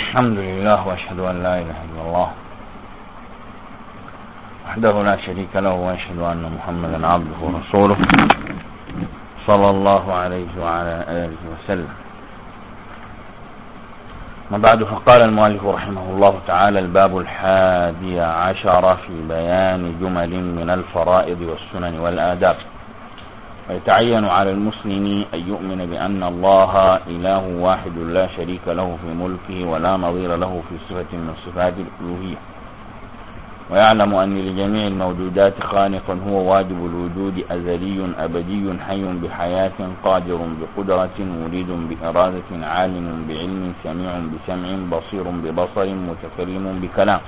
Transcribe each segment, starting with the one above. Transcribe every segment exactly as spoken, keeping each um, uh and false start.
الحمد لله وأشهد أن لا إله إلا الله وحده لا شريك له وأشهد أن محمدا عبده ورسوله صلى الله عليه وعلى آله وسلم. ما بعد، فقال المؤلف رحمه الله تعالى: الباب الحادي عشر في بيان جمل من الفرائض والسنن والآداب. ويتعين على المسلم أن يؤمن بأن الله إله واحد لا شريك له في ملكه ولا نظير له في صفة من صفات الألوهية، ويعلم أن لجميع الموجودات خالقا هو واجب الوجود، أزلي أبدي حي بحياة قادر بقدرة مريد بإرادة عالم بعلم سميع بسمع بصير ببصر متكلم بكلام،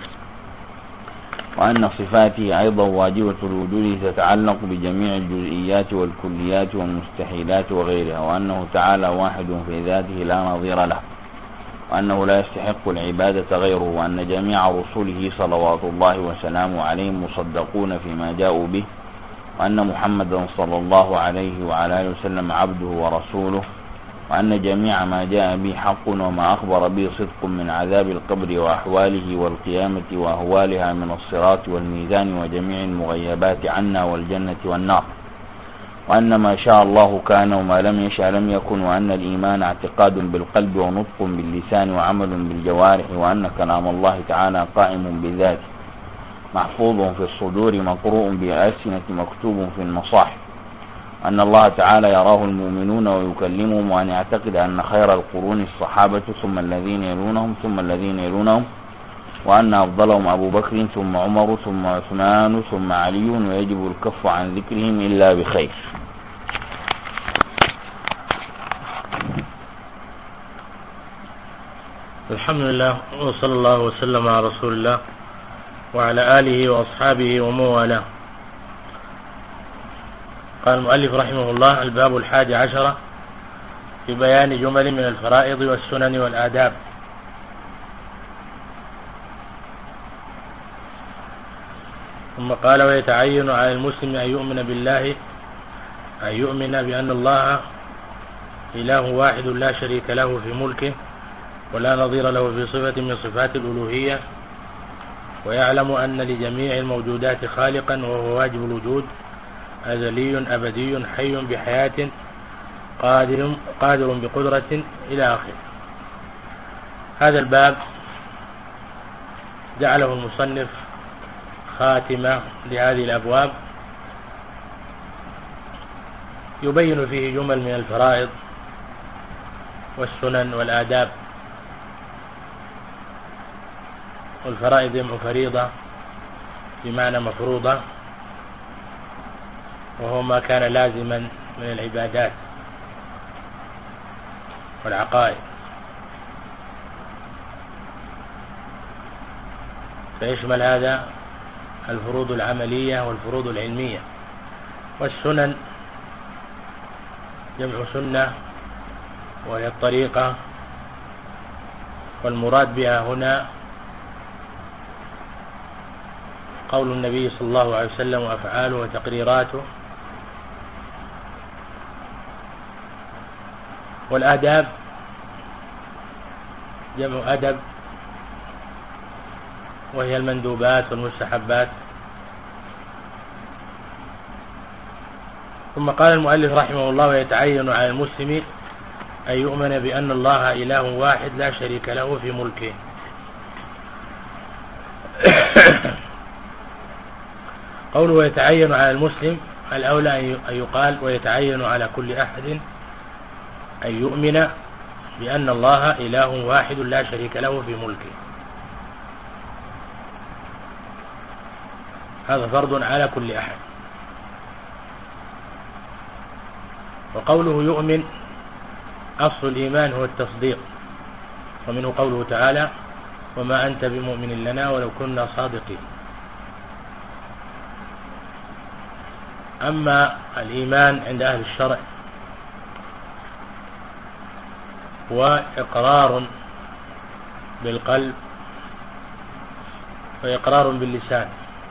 وأن صفاته أيضا واجبة الوجود تتعلق بجميع الجزئيات والكليات والمستحيلات وغيرها، وأنه تعالى واحد في ذاته لا نظير له، وأنه لا يستحق العبادة غيره، وأن جميع رسله صلوات الله وسلامه عليهم مصدقون فيما جاءوا به، وأن محمدا صلى الله عليه وعلى آله وسلم عبده ورسوله، وأن جميع ما جاء به حق وما أخبر به صدق من عذاب القبر وأحواله والقيامة وأهوالها من الصراط والميزان وجميع المغيبات عنا والجنة والنار، وأن ما شاء الله كان وما لم يشاء لم يكن، وأن الإيمان اعتقاد بالقلب ونطق باللسان وعمل بالجوارح، وأن كلام الله تعالى قائم بذاته محفوظ في الصدور مقروء بالألسنة مكتوب في المصاحف، أن الله تعالى يراه المؤمنون ويكلمهم، وأن يعتقد أن خير القرون الصحابة ثم الذين يلونهم ثم الذين يلونهم، وأن أفضلهم أبو بكر ثم عمر ثم عثمان ثم علي، ويجب الكف عن ذكرهم إلا بخير. الحمد لله وصلى الله وسلم على رسول الله وعلى آله وأصحابه ومن والاه. قال المؤلف رحمه الله: الباب الحادي عشر في بيان جمل من الفرائض والسنن والآداب. ثم قال: ويتعين على المسلم أن يؤمن بالله أن يؤمن بأن الله إله واحد لا شريك له في ملكه ولا نظير له في صفة من صفات الألوهية، ويعلم أن لجميع الموجودات خالقا وهو واجب الوجود، أزلي أبدي حي بحياة قادر, قادر بقدرة إلى آخره. هذا الباب جعله المصنف خاتمة لهذه الأبواب، يبين فيه جمل من الفرائض والسنن والآداب. والفرائض جمع فريضة بمعنى مفروضة، وهو ما كان لازما من العبادات والعقائد، فيشمل هذا الفروض العملية والفروض العلمية. والسنن جمع سنة، وهي الطريقة، والمراد بها هنا قول النبي صلى الله عليه وسلم وأفعاله وتقريراته. والآداب جمع أدب، وهي المندوبات والمستحبات. ثم قال المؤلف رحمه الله: ويتعين على المسلم أن يؤمن بأن الله إله واحد لا شريك له في ملكه. قوله ويتعين على المسلم، الأولى أن يقال ويتعين على كل أحد أن يؤمن بأن الله إله واحد لا شريك له في ملكه. هذا فرض على كل أحد. وقوله يؤمن، أصل الإيمان هو التصديق، ومنه قوله تعالى: وما أنت بمؤمن لنا ولو كنا صادقين. أما الإيمان عند أهل الشرع وإقرار بالقلب وإقرار باللسان،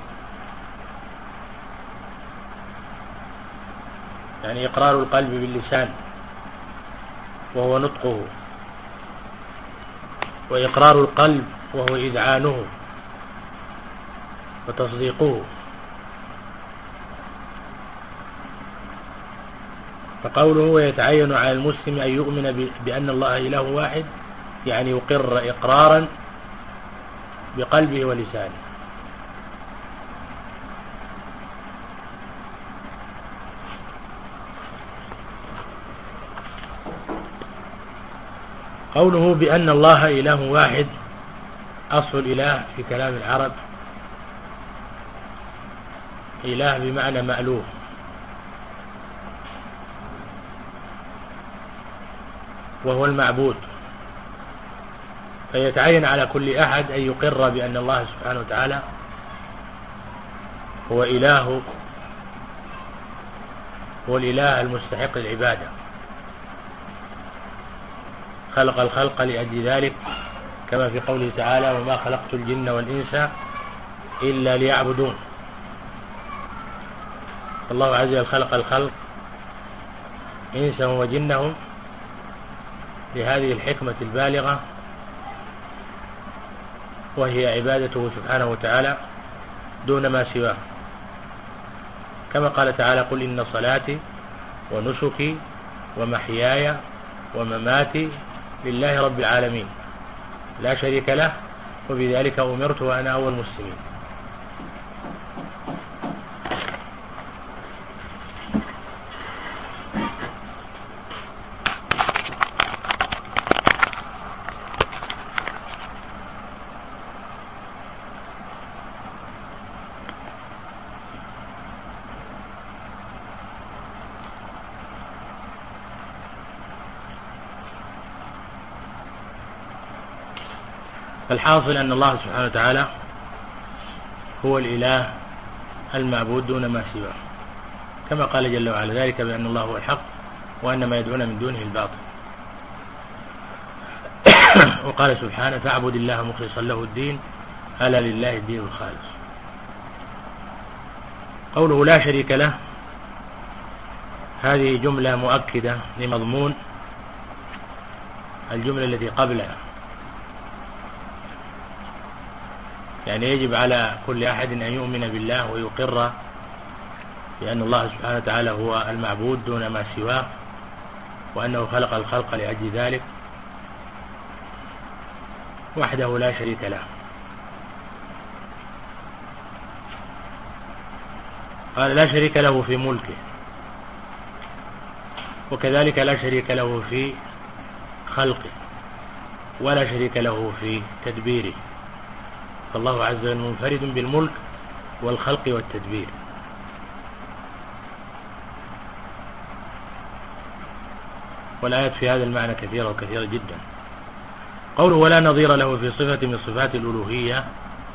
يعني إقرار القلب باللسان وهو نطقه، وإقرار القلب وهو إذعانه وتصديقه. فقوله ويتعين على المسلم أن يؤمن بأن الله إله واحد يعني يقر إقرارا بقلبه ولسانه. قوله بأن الله إله واحد، أصل الإله في كلام العرب إله بمعنى مألوه، وهو المعبود، فيتعين على كل أحد أن يقر بأن الله سبحانه وتعالى هو إله، هو الإله المستحق للعبادة، خلق الخلق لأجل ذلك، كما في قوله تعالى وما خلقت الجن والإنس إلا ليعبدون. الله عز وجل خلق الخلق إنسهم وجنهم لهذه الحكمة البالغة، وهي عبادته سبحانه وتعالى دون ما سواه، كما قال تعالى قل إن صلاتي ونسكي ومحياي ومماتي لله رب العالمين لا شريك له وبذلك أمرت وأنا أول المسلمين. الحاصل أن الله سبحانه وتعالى هو الإله المعبود دون ما سواه، كما قال جل وعلا ذلك بأن الله هو الحق وأن ما يدعون من دونه الباطل. وقال سبحانه فاعبد الله مخلصا له الدين ألا لله الدين الخالص. قوله لا شريك له، هذه جملة مؤكدة لمضمون الجملة التي قبلها، يعني يجب على كل أحد أن يؤمن بالله ويقر بأن الله سبحانه وتعالى هو المعبود دون ما سواه، وأنه خلق الخلق لأجل ذلك وحده لا شريك له. قال لا شريك له في ملكه، وكذلك لا شريك له في خلقه، ولا شريك له في تدبيره، فالله عز وجل منفرد بالملك والخلق والتدبير. والآيات في هذا المعنى كثيرة وكثيرة جدا. قوله ولا نظير له في صفة من صفات الألوهية،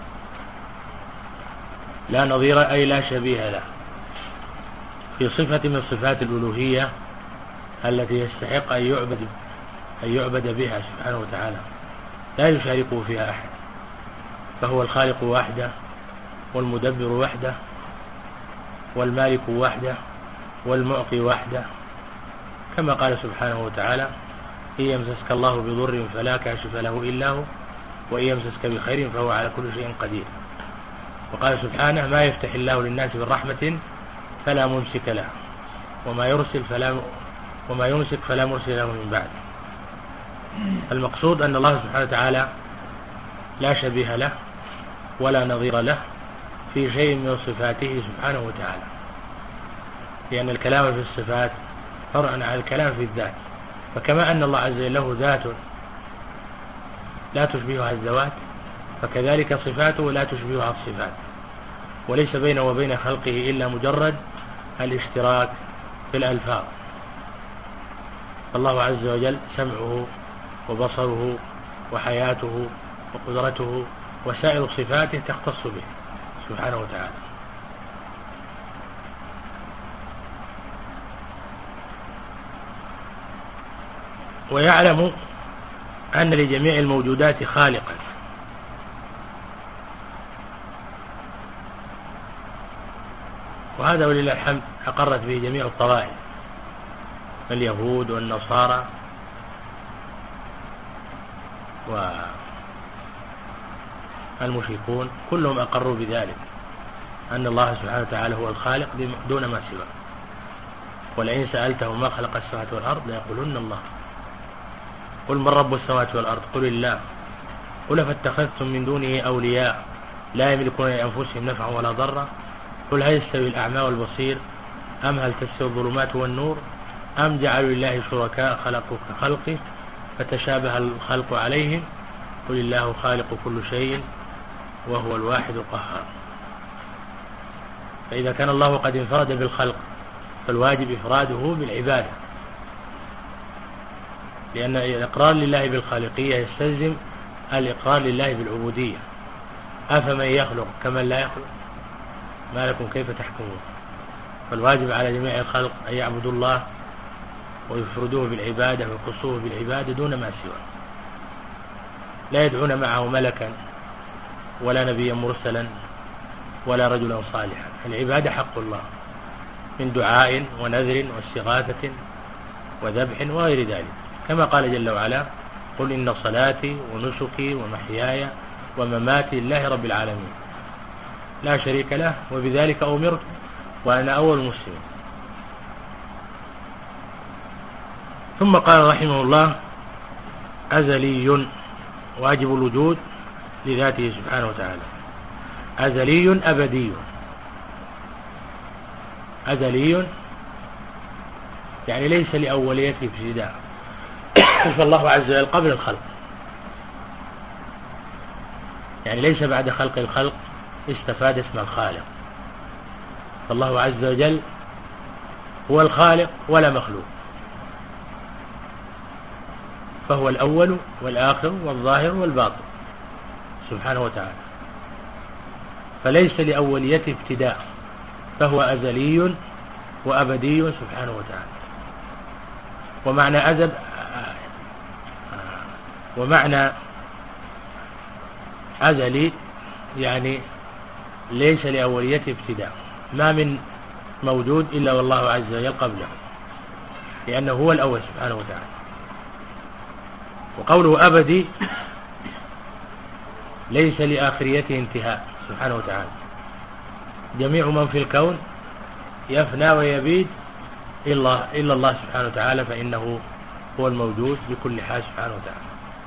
لا نظير أي لا شبيه له في صفة من صفات الألوهية التي يستحق أن يعبد أن يعبد بها سبحانه وتعالى، لا يشاركه فيها أحد، فهو الخالق وحده والمدبر وحده والمالك وحده والمعطي وحده، كما قال سبحانه وتعالى إن يمسسك الله بضر فلا كاشف له إلا هو وإن يمسسك بخير فهو على كل شيء قدير. وقال سبحانه ما يفتح الله للناس من رحمة فلا ممسك له وما يرسل فلا وما يمسك فلا مرسل له من بعد. المقصود أن الله سبحانه وتعالى لا شبيه له ولا نظير له في شيء من صفاته سبحانه وتعالى، لأن الكلام في الصفات فرع عن الكلام في الذات، فكما أن الله عز وجل له ذات لا تشبهها الذوات، فكذلك صفاته لا تشبهها الصفات، وليس بينه وبين خلقه إلا مجرد الاشتراك في الألفاظ. الله عز وجل سمعه وبصره وحياته وقدرته وسائر صفاته تختص به سبحانه وتعالى. ويعلم أن لجميع الموجودات خالقا، وهذا ولله الحمد أقرت به جميع الطوائف، اليهود والنصارى و المشركون كلهم أقروا بذلك، أن الله سبحانه وتعالى هو الخالق دون ما سواه. ولئن سألتهم ما خلق السماوات والأرض ليقولن الله. قل من رب السماوات والأرض قل الله. قل فاتخذتم من دونه أولياء لا يملكون لأنفسهم نفعا ولا ضرا. قل هل يستوي الأعمى والبصير أم هل تستوي الظلمات والنور أم جعلوا لله شركاء خلقوا كخلقه فتشابه الخلق عليهم قل الله خالق كل شيء وهو الواحد القهار. فإذا كان الله قد انفرد بالخلق فالواجب إفراده بالعبادة، لأن الإقرار لله بالخالقية يستلزم الإقرار لله بالعبودية. أفمن يخلق كمن لا يخلق ما لكم كيف تحكمون. فالواجب على جميع الخلق أن يعبدوا الله ويفردوه بالعبادة ويخصوه بالعبادة دون ما سواه، لا يدعون معه ملكا ولا نبيا مرسلا ولا رجلا صالحا. العبادة حق الله من دعاء ونذر واستغاثة وذبح وغير ذلك، كما قال جل وعلا قل إن صلاتي ونسكي ومحياي ومماتي لله رب العالمين لا شريك له وبذلك أمرت وأنا أول مسلم. ثم قال رحمه الله أزلي واجب الوجود لذاته سبحانه وتعالى. أزلي أبدي. أزلي يعني ليس لأوليته ابتداء، فالله عز وجل قبل الخلق، يعني ليس بعد خلق الخلق استفاد اسم الخالق. فالله عز وجل هو الخالق ولا مخلوق، فهو الأول والآخر والظاهر والباطن سبحانه وتعالى، فليس لأوليته ابتداء، فهو أزلي وأبدي سبحانه وتعالى. ومعنى أزل ومعنى أزلي يعني ليس لأوليته ابتداء، ما من موجود إلا والله عز وجل قبله، لأنه هو الأول سبحانه وتعالى. وقوله أبدي ليس لآخريته انتهاء سبحانه وتعالى. جميع من في الكون يفنى ويبيد إلا, إلا الله سبحانه وتعالى، فإنه هو الموجود بكل حال سبحانه وتعالى.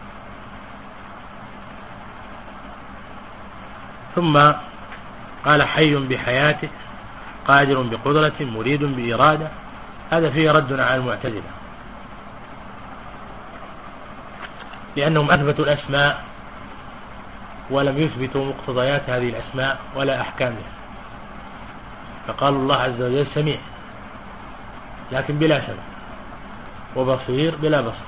ثم قال حي بحياته قادر بقدرة مريد بإرادة. هذا فيه رد على المعتزلة، لأنهم أثبتوا الأسماء ولم يثبتوا مقتضيات هذه الأسماء ولا أحكامها. فقالوا الله عز وجل سميع لكن بلا سمع، وبصير بلا بصر،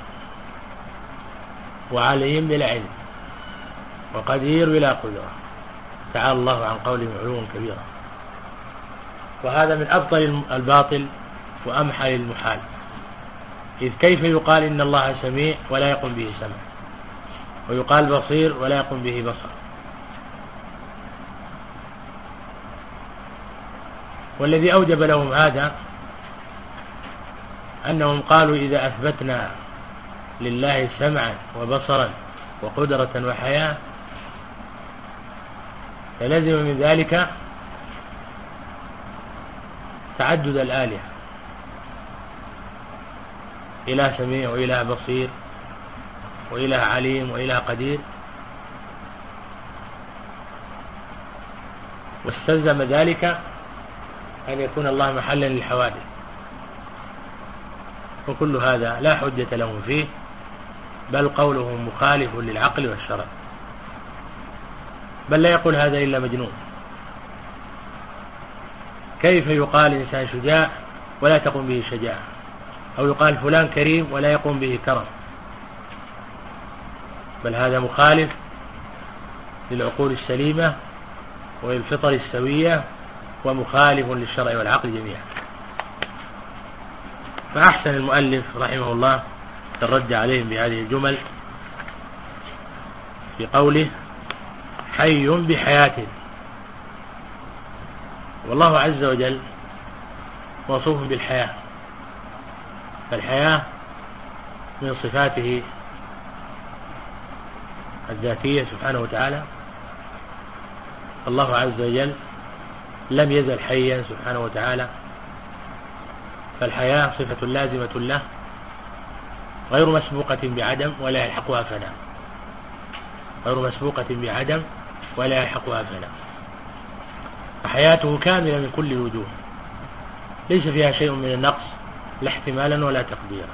وعليم بلا علم، وقدير بلا قدرة. تعالى الله عن قولهم علوا كبيرا. وهذا من أبطل الباطل وأمحل المحال، إذ كيف يقال إن الله سميع ولا يقوم به سمع، ويقال بصير ولا يقوم به بصر؟ والذي أوجب لهم هذا أنهم قالوا إذا أثبتنا لله سمعا وبصرا وقدرة وحياة فلزم من ذلك تعدد الآلهة، إله سميع وإله بصير وإله عليم وإله قدير، واستلزم ذلك أن يكون الله محلا للحوادث. وكل هذا لا حجة لهم فيه، بل قولهم مخالف للعقل والشرع، بل لا يقول هذا إلا مجنون. كيف يقال إنسان شجاع ولا تقوم به شجاعة، أو يقال فلان كريم ولا يقوم به كرم؟ بل هذا مخالف للعقول السليمة وللفطر السوية، ومخالف للشرع والعقل جميعا. فأحسن المؤلف رحمه الله الرد عليهم بهذه الجمل في قوله حي بحياته. والله عز وجل موصوف بالحياة، فالحياة من صفاته الذاتية سبحانه وتعالى، الله عز وجل لم يزل حيا سبحانه وتعالى، فالحياة صفة لازمة له غير مسبوقة بعدم ولا يلحقها فناء، غير مسبوقة بعدم ولا يلحقها فناء، فحياته كاملة من كل الوجوه، ليس فيها شيء من النقص لا احتمالا ولا تقديرا،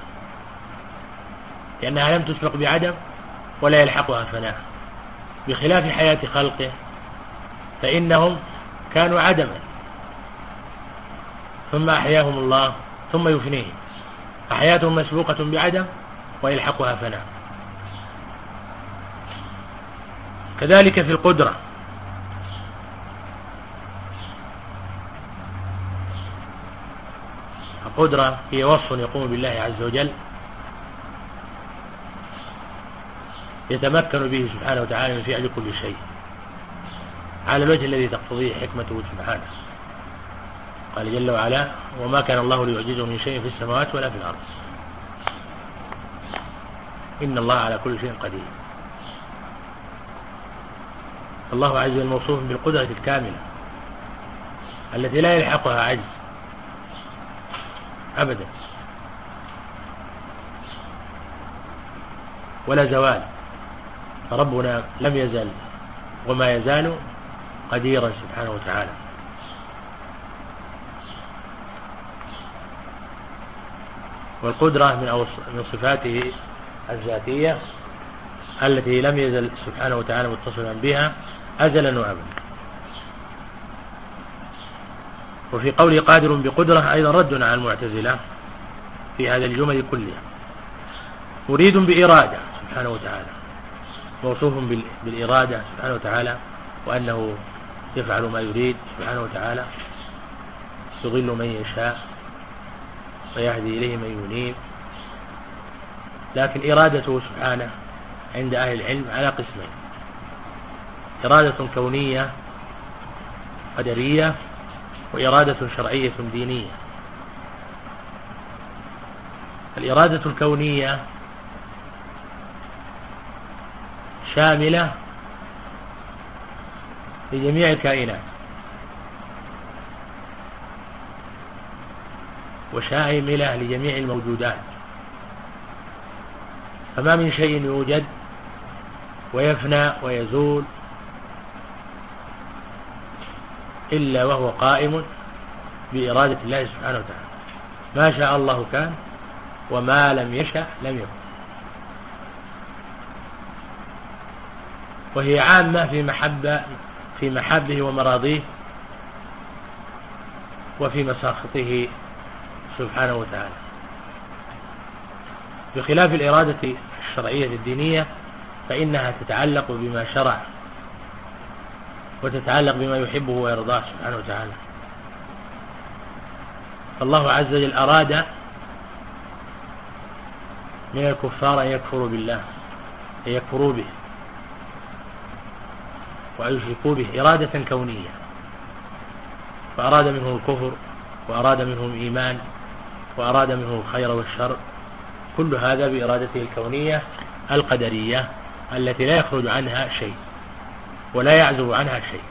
لأنها لم تسبق بعدم ولا يلحقها فناء، بخلاف حياة خلقه فإنهم كانوا عدما ثم أحياهم الله ثم يفنيهم، فحياتهم مسبوقة بعدم ويلحقها فناء. كذلك في القدرة، القدرة هي وصف يقوم بالله عز وجل يتمكن به سبحانه وتعالى من فعل كل شيء على الوجه الذي تقتضيه حكمته سبحانه. قال جل وعلا: وما كان الله ليعجزه من شيء في السماوات ولا في الأرض إن الله على كل شيء قدير. الله عز وجل موصوف بالقدرة الكاملة التي لا يلحقها عجز أبدا ولا زوال، فربنا لم يزل وما يزال قديرا سبحانه وتعالى. والقدرة من صفاته الذاتية التي لم يزل سبحانه وتعالى متصلا بها أزلا وأبدا. وفي قوله قادر بقدرة أيضا رد على المعتزلة في هذه الجمل كلها. مريد بإرادة سبحانه وتعالى، موصوف بالإرادة سبحانه وتعالى، وأنه يفعل ما يريد سبحانه وتعالى، يضل من يشاء ويهدي إليه من ينيب. لكن إرادته سبحانه عند أهل العلم على قسمين: إرادة كونية قدرية، وإرادة شرعية دينية. الإرادة الكونية شاملة لجميع الكائنات وشاملة لجميع الموجودات، فما من شيء يوجد ويفنى ويزول إلا وهو قائم بإرادة الله سبحانه وتعالى. ما شاء الله كان وما لم يشأ لم يكن. وهي عامة في محبة في محبه ومراضيه وفي مساخطه سبحانه وتعالى، بخلاف الإرادة الشرعية الدينية فإنها تتعلق بما شرع وتتعلق بما يحبه ويرضاه سبحانه وتعالى. فالله عز وجل أراد من الكفار أن يكفروا بالله، أن يكفروا به ويشركوا به إرادة كونية، فأراد منهم الكفر وأراد منهم الإيمان وأراد منهم الخير والشر، كل هذا بإرادته الكونية القدرية التي لا يخرج عنها شيء ولا يعزب عنها شيء،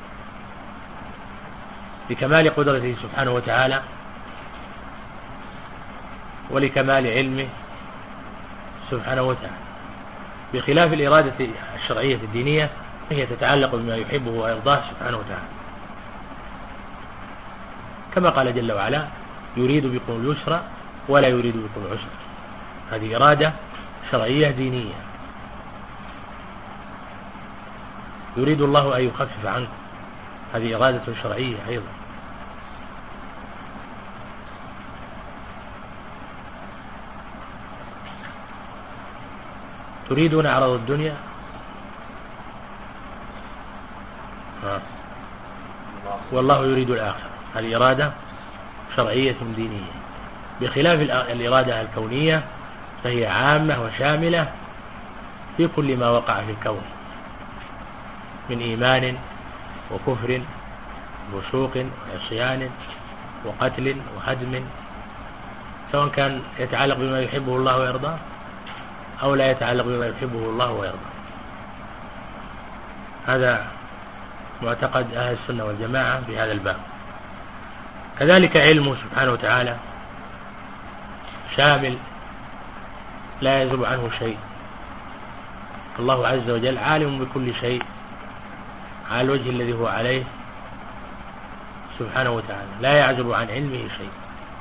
لكمال قدرته سبحانه وتعالى ولكمال علمه سبحانه وتعالى، بخلاف الإرادة الشرعية الدينية هي تتعلق بما يحبه ويرضاه سبحانه وتعالى، كما قال جل وعلا: يريد بكم اليسر ولا يريد بكم العسر. هذه إرادة شرعية دينية. يريد الله أن يخفف عنكم، هذه إرادة شرعية أيضا. تريدون عرض الدنيا ها. والله يريد الآخرة، هذه إرادة شرعية دينية، بخلاف الإرادة الكونية فهي عامة وشاملة في كل ما وقع في الكون من إيمان وكفر وفسوق وعصيان وقتل وهدم، سواء كان يتعلق بما يحبه الله ويرضاه أو لا يتعلق بما يحبه الله ويرضاه. هذا معتقد أهل السنة والجماعة في هذا الباب. كذلك علمه سبحانه وتعالى شامل لا يزول عنه شيء. الله عز وجل عالم بكل شيء على الوجه الذي هو عليه سبحانه وتعالى، لا يعزب عن علمه شيء،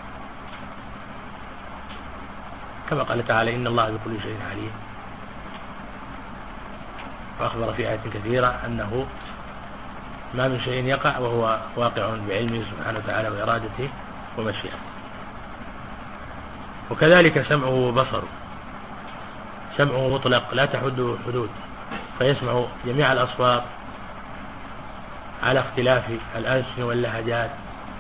كما قال تعالى إن الله بكل شيء عليم. وأخبر في آيات كثيرة أنه ما من شيء يقع وهو واقع بعلمه سبحانه وتعالى وإرادته ومشيئته. وكذلك سمعه وبصره، سمعه مطلق لا تحده حدود، فيسمع جميع الأصوات على اختلاف الألسن واللهجات،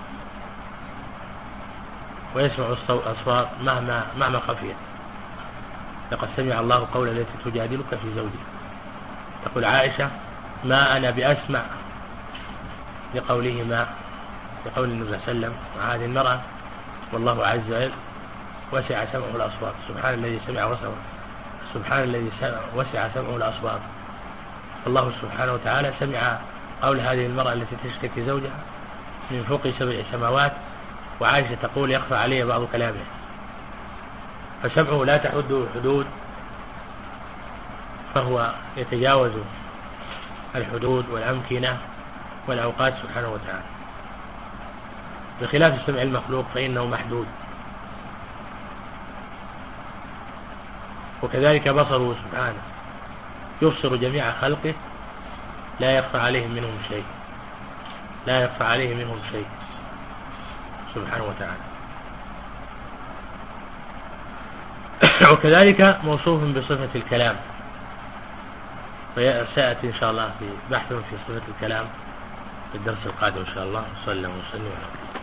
ويسمع الأصوات مهما مهما خفيت. لقد سمع الله قول التي تجادلك في زوجها، تقول عائشة ما أنا بأسمع لقوله ما لقول النبي صلى الله عليه وسلم مع هذه المرأة، والله عز وجل وسع سمعه الأصوات. سبحان الذي سمع وسع سبحان الذي وسع سمعه الأصوات. الله سبحانه وتعالى سمع قول هذه المرأة التي تشتكي زوجها من فوق سبع سماوات، وعائشة تقول يخفى عليه بعض كلامه، فسمعه لا تحده حدود، فهو يتجاوز الحدود والأمكنة والأوقات سبحانه وتعالى، بخلاف السمع المخلوق فإنه محدود. وكذلك بصره سبحانه يبصر جميع خلقه لا يخفى عليهم منهم شيء، لا يخفى عليه منهم شيء سبحانه وتعالى. وكذلك موصوف بصفة الكلام، وسيأتي إن شاء الله في بحث في صفة الكلام في الدرس القادم إن شاء الله. صلى الله وسلم على